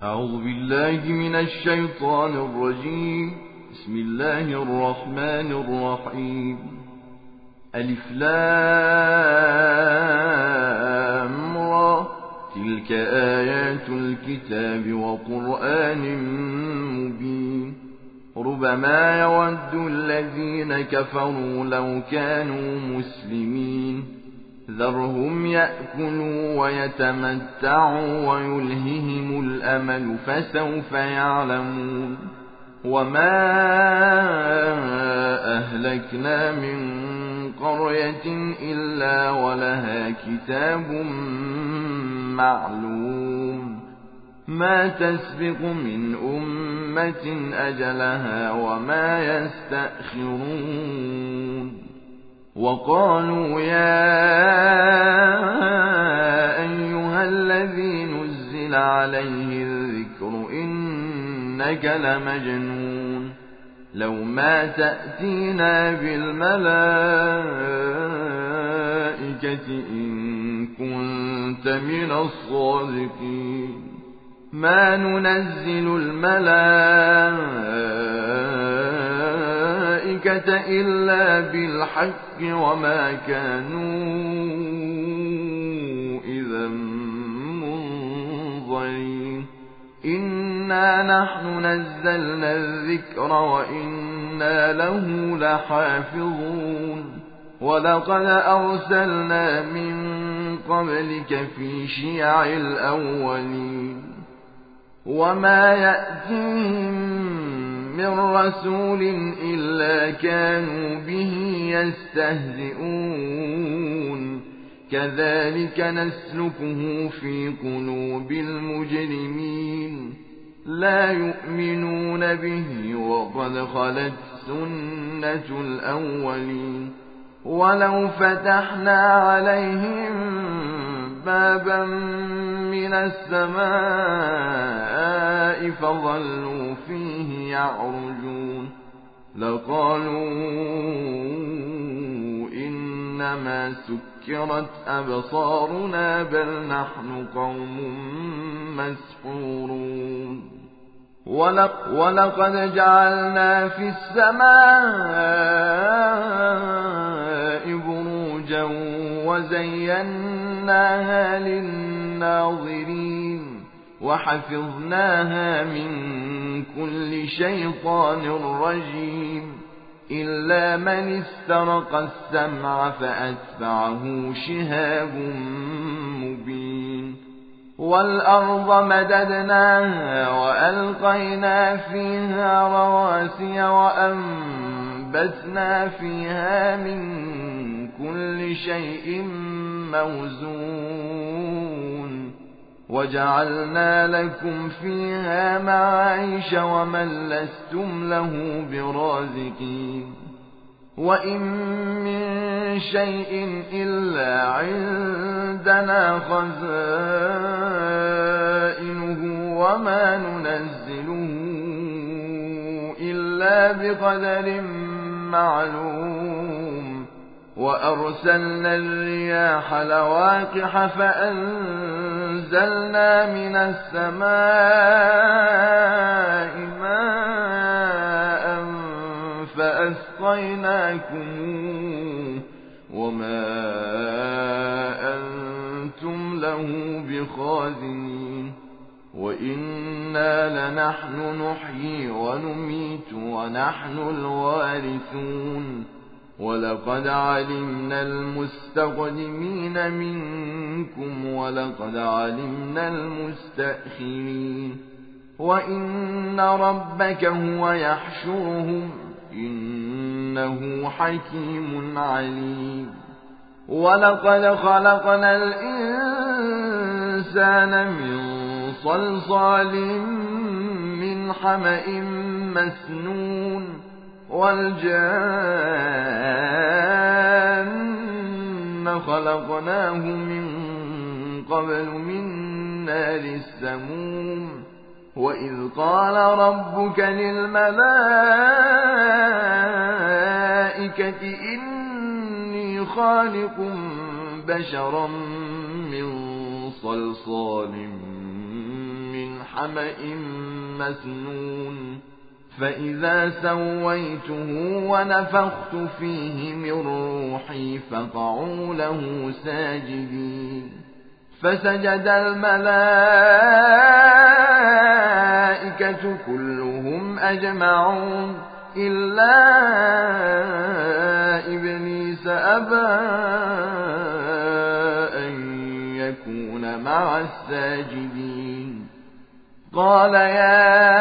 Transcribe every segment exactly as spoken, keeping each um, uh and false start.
أعوذ بالله من الشيطان الرجيم. بسم الله الرحمن الرحيم. ألف لام را، تلك آيات الكتاب وقرآن مبين. ربما يود الذين كفروا لو كانوا مسلمين، ذرهم يأكلوا ويتمتعوا ويلههم الأمل فسوف يعلمون. وما أهلكنا من قرية إلا ولها كتاب معلوم، ما تسبق من أمة أجلها وما يستأخرون. وقالوا يا أيها الذي نزل عليه الذكر إنك لمجنون، لو ما تأتينا بالملائكة إن كنت من الصادقين. ما ننزل الملائكة إلا بالحق وما كانوا إذا منظرين. إنا نحن نزلنا الذكر وإنا له لحافظون. ولقد أرسلنا من قبلك في شيع الأولين، وما يأتيهم من رسول إلا كانوا به يستهزئون. كذلك نسلكه في قلوب المجرمين، لا يؤمنون به وقد خلت سنة الأولين. ولو فتحنا عليهم بابا من السماء فظلوا فيه يعرجون لقالوا إنما سكرت أبصارنا بل نحن قوم مسحورون. ولقد جعلنا في السماء بروجا وزيناها للناظرين وحفظناها من كل شيطان رجيم إلا من استرق السمع فأتبعه شهاب مبين. والأرض مددناها وألقينا فيها رواسي وأنبتنا فيها من كل شيء موزون وجعلنا لكم فيها معايش ومن لستم له برازقين. وإن من شيء إلا عندنا خزائنه وما ننزله إلا بقدر معلوم. وأرسلنا الرياح لواقح فأنزلنا من السماء ماء فأسقيناكموه وما أنتم له بخازنين. وإنا لنحن نحيي ونميت ونحن الوارثون. ولقد علمنا المستقدمين منكم ولقد علمنا المستأخرين. وإن ربك هو يحشرهم إنه حكيم عليم. ولقد خلقنا الإنسان من صلصال من حمأ مسنون والجان خلقناه من قبل من نار السموم. وإذ قال ربك للملائكة إني خالق بشرا من صلصال من حمإ مسنون فإذا سويته ونفخت فيه من روحي فقعوا له ساجدين فسجد الملائكة كلهم أجمعون إلا إبليس أبى أن يكون مع الساجدين قال يا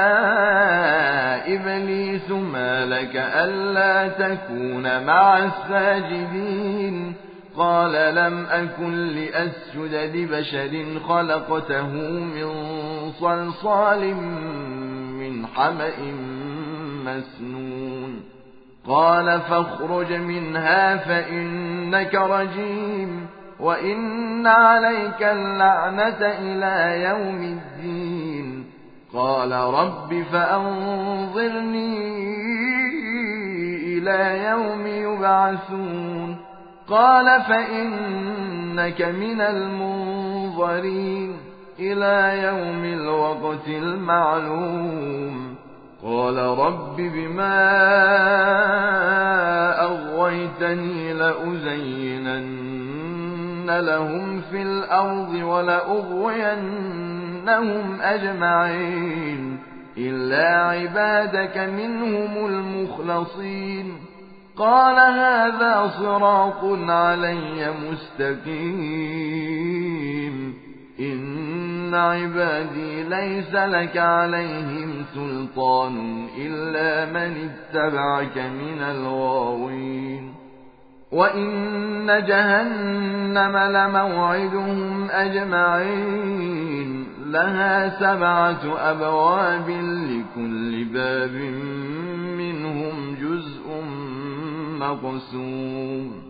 إبليس ما لك ألا تكون مع الساجدين قال لم أكن لأسجد لبشر خلقته من صلصال من حمأ مسنون قال فاخرج منها فإنك رجيم وإن عليك اللعنة إلى يوم الدين قال رب فأنظرني إلى يوم يبعثون قال فإنك من المنظرين إلى يوم الوقت المعلوم قال رب بما أغويتني لأزينن لهم في الأرض ولأغوينهم أجمعين إلا عبادك منهم المخلصين قال هذا صراط علي مستقيم إن عبادي ليس لك عليهم سلطان إلا من اتبعك من الغاوين وإن جهنم لموعدهم أجمعين لها سبعة أبواب لكل باب منهم جزء مقسوم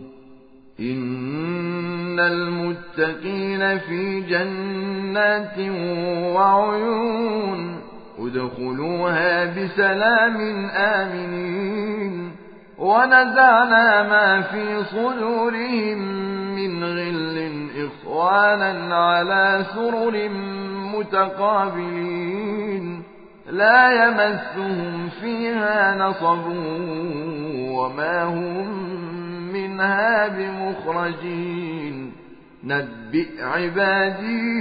إن المتقين في جنات وعيون ادخلوها بسلام آمنين ونزعنا ما في صدورهم من غل إخوانا على سرر متقابلين لا يمسهم فيها نصب وما هم منها بمخرجين نبئ عبادي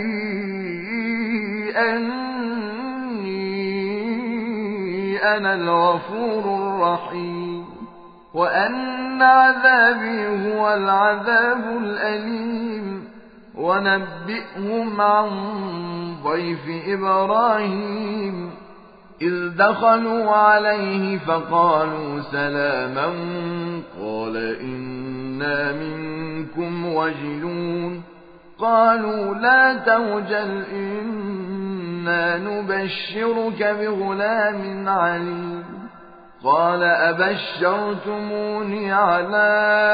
أني أنا الغفور الرحيم وأن عذابي هو العذاب الأليم ونبئهم عن ضيف إبراهيم إذ دخلوا عليه فقالوا سلاما قال إنا منكم وجلون قالوا لا توجل إنا نبشرك بغلام عليم قال أبشرتموني على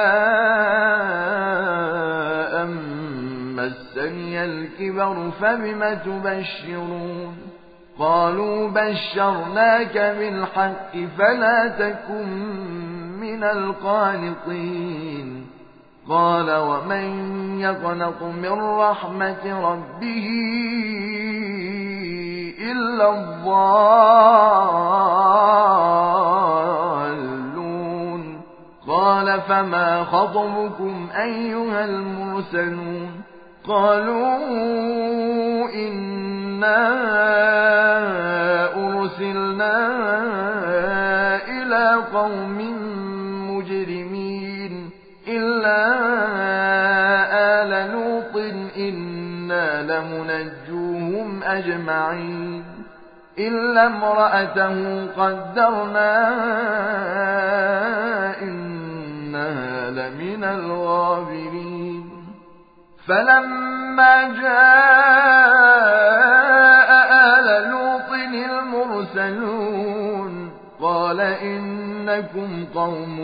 أن مسني الكبر فبم تبشرون قالوا بشرناك بالحق فلا تكن من القانطين قال ومن يقنط من رحمة ربه إلا الضالون قال فما خطبكم أيها المرسلون قالوا إنا أرسلنا إلى قوم مجرمين إلا آل لوط إنا لمنجوهم أجمعين إلا امرأته قدرنا إنها لمن الغابرين فلما جاء آل لوط المرسلون قال إنكم قوم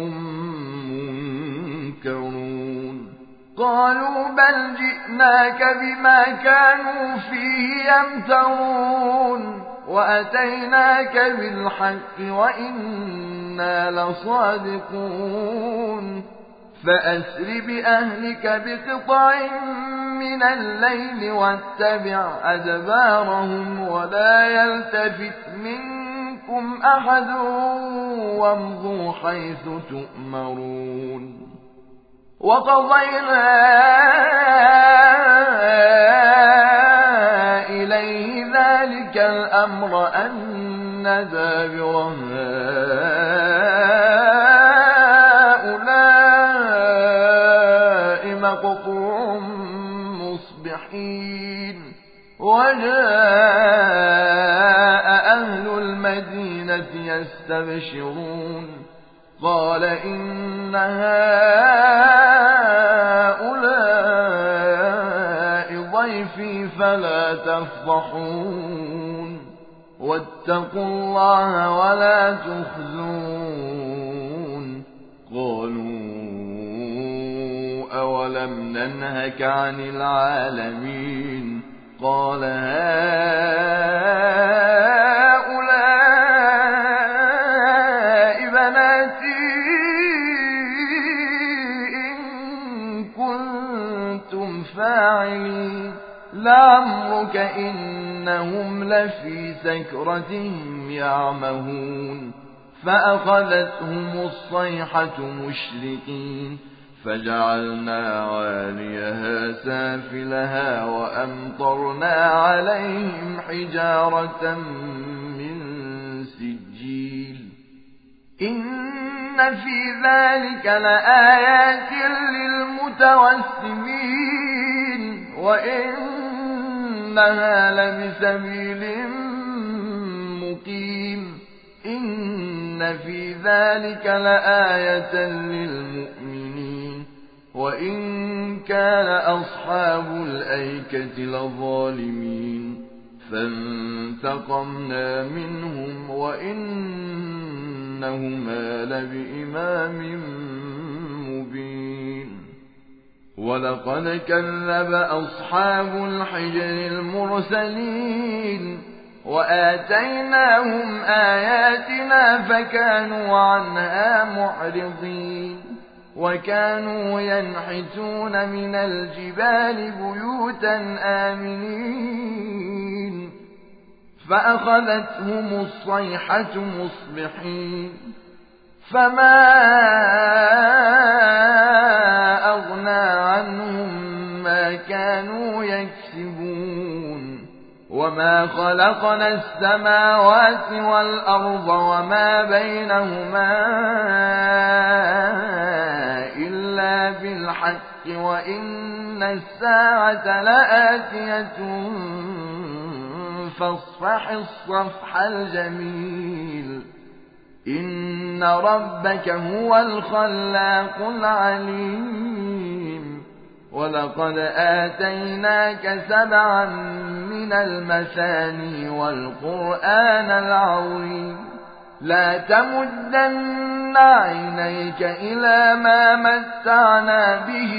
منكرون قالوا بل جئناك بما كانوا فيه يمترون وأتيناك بالحق وإنا لصادقون فأسر بأهلك بقطع من الليل واتبع أدبارهم ولا يلتفت منكم أحد وامضوا حيث تؤمرون وقضينا إليه ذلك الأمر أن دابر هؤلاء مقطوع مصبحين وجاء أهل المدينة يستبشرون قال إن هؤلاء ضيفي فلا تفضحون واتقوا الله ولا تخزون قالوا أولم ننهك عن العالمين قال هؤلاء بناتي إن كنتم فاعلين لعمرك إنهم لفي سكرتهم يعمهون فأخذتهم الصيحة مشرقين فجعلنا عاليها سافلها وأمطرنا عليهم حجارة من سجيل إن في ذلك لآيات للمتوسمين وإنها لبسبيل مقيم إن في ذلك لآية للمؤمنين وإن كان أصحاب الأيكة لظالمين فانتقمنا منهم وإنهما لبإمام مبين ولقد كذب أصحاب الحجر المرسلين وآتيناهم آياتنا فكانوا عنها معرضين وكانوا ينحتون من الجبال بيوتا آمنين فأخذتهم الصيحة مصبحين فما أغنى عنهم ما كانوا يكسبون وما خلقنا السماوات والأرض وما بينهما إلا بالحق وإن الساعة لآتية فاصفح الصفح الجميل إن ربك هو الخلاق العليم ولقد آتيناك سبعا من المثاني والقرآن العظيم لا تمدن عينيك إلى ما متعنا به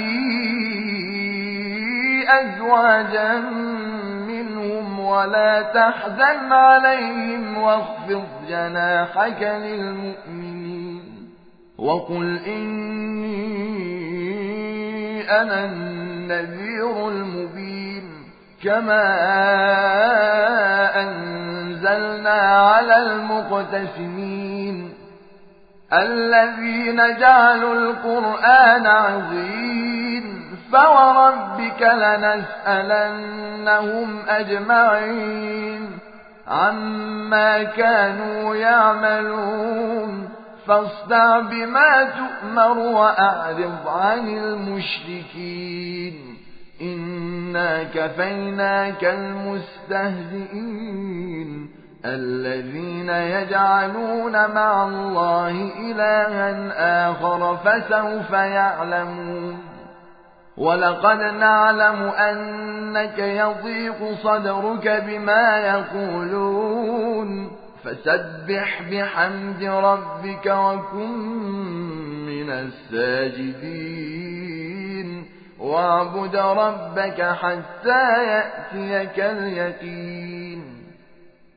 أزواجا منهم ولا تحزن عليهم واخفض جناحك للمؤمنين وقل إني أنا النذير المبين كما أنزلنا على المقتسمين الذين جعلوا القرآن عظيم فوربك لنسألنهم أجمعين عما كانوا يعملون فاصدع بما تؤمر وأعرض عن المشركين إنا كفيناك المستهزئين الذين يجعلون مع الله إلها آخر فسوف يعلمون ولقد نعلم أنك يضيق صدرك بما يقولون فسبح بحمد ربك وكن من الساجدين واعبد ربك حتى يأتيك اليقين